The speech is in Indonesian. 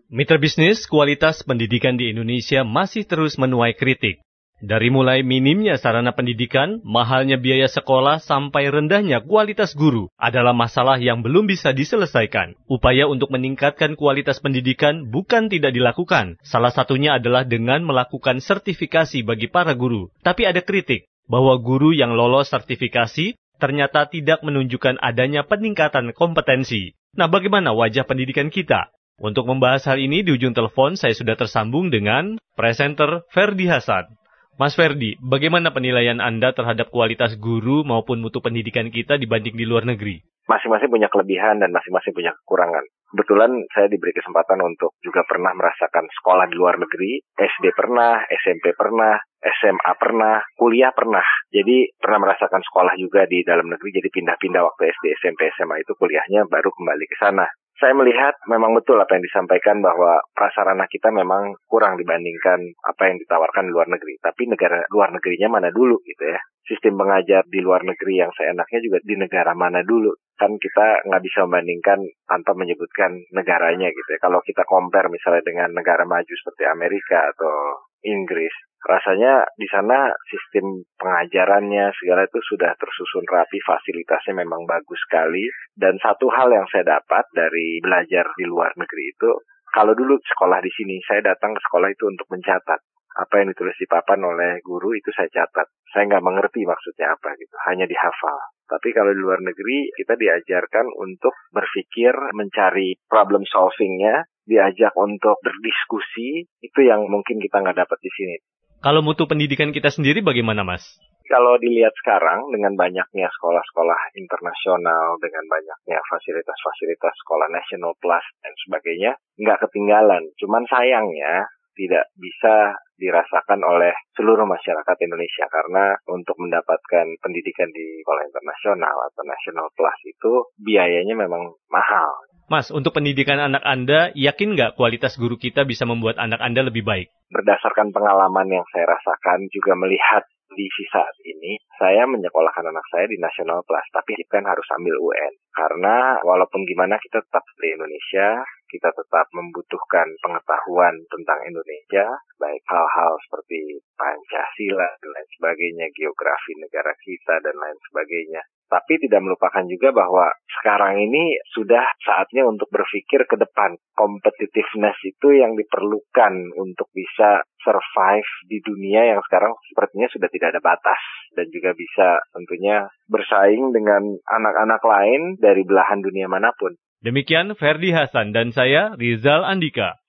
Mitra bisnis, kualitas pendidikan di Indonesia masih terus menuai kritik. Dari mulai minimnya sarana pendidikan, mahalnya biaya sekolah, sampai rendahnya kualitas guru adalah masalah yang belum bisa diselesaikan. Upaya untuk meningkatkan kualitas pendidikan bukan tidak dilakukan. Salah satunya adalah dengan melakukan sertifikasi bagi para guru. Tapi ada kritik bahwa guru yang lolos sertifikasi ternyata tidak menunjukkan adanya peningkatan kompetensi. Nah, bagaimana wajah pendidikan kita? Untuk membahas hal ini di ujung telepon saya sudah tersambung dengan presenter Ferdy Hasan. Mas Ferdy, bagaimana penilaian Anda terhadap kualitas guru maupun mutu pendidikan kita dibanding di luar negeri? Masing-masing punya kelebihan dan masing-masing punya kekurangan. Kebetulan saya diberi kesempatan untuk juga pernah merasakan sekolah di luar negeri. SD pernah, SMP pernah, SMA pernah, kuliah pernah. Jadi pernah merasakan sekolah juga di dalam negeri. Jadi pindah-pindah waktu SD, SMP, SMA itu kuliahnya baru kembali ke sana. Saya melihat memang betul apa yang disampaikan bahwa prasarana kita memang kurang dibandingkan apa yang ditawarkan di luar negeri. Tapi negara luar negerinya mana dulu gitu ya. Sistem pengajar di luar negeri yang seenaknya juga di negara mana dulu. Kan kita nggak bisa membandingkan tanpa menyebutkan negaranya gitu ya. Kalau kita compare misalnya dengan negara maju seperti Amerika atau Inggris, rasanya di sana sistem pengajarannya segala itu sudah tersusun rapi, fasilitasnya memang bagus sekali. Dan satu hal yang saya dapat dari belajar di luar negeri itu, kalau dulu sekolah di sini, saya datang ke sekolah itu untuk mencatat. Apa yang ditulis di papan oleh guru itu saya catat. Saya nggak mengerti maksudnya apa gitu, hanya dihafal. Tapi kalau di luar negeri, kita diajarkan untuk berpikir, mencari problem solving-nya, diajak untuk berdiskusi, itu yang mungkin kita nggak dapat di sini. Kalau mutu pendidikan kita sendiri bagaimana, Mas? Kalau dilihat sekarang, dengan banyaknya sekolah-sekolah internasional, dengan banyaknya fasilitas-fasilitas sekolah National Plus dan sebagainya, nggak ketinggalan. Cuman sayangnya, tidak bisa dirasakan oleh seluruh masyarakat Indonesia karena untuk mendapatkan pendidikan di sekolah internasional atau National Plus itu biayanya memang mahal. Mas, untuk pendidikan anak Anda, yakin nggak kualitas guru kita bisa membuat anak Anda lebih baik? Berdasarkan pengalaman yang saya rasakan, juga melihat kondisi saat ini, saya menyekolahkan anak saya di National Plus, tapi kan harus ambil UN. Karena walaupun gimana kita tetap di Indonesia, kita tetap membutuhkan pengetahuan tentang Indonesia, baik hal-hal seperti Pancasila dan lain sebagainya, geografi negara kita dan lain sebagainya. Tapi tidak melupakan juga bahwa sekarang ini sudah saatnya untuk berpikir ke depan. Competitiveness itu yang diperlukan untuk bisa survive di dunia yang sekarang sepertinya sudah tidak ada batas. Dan juga bisa tentunya bersaing dengan anak-anak lain dari belahan dunia manapun. Demikian Ferdy Hasan dan saya Rizal Andika.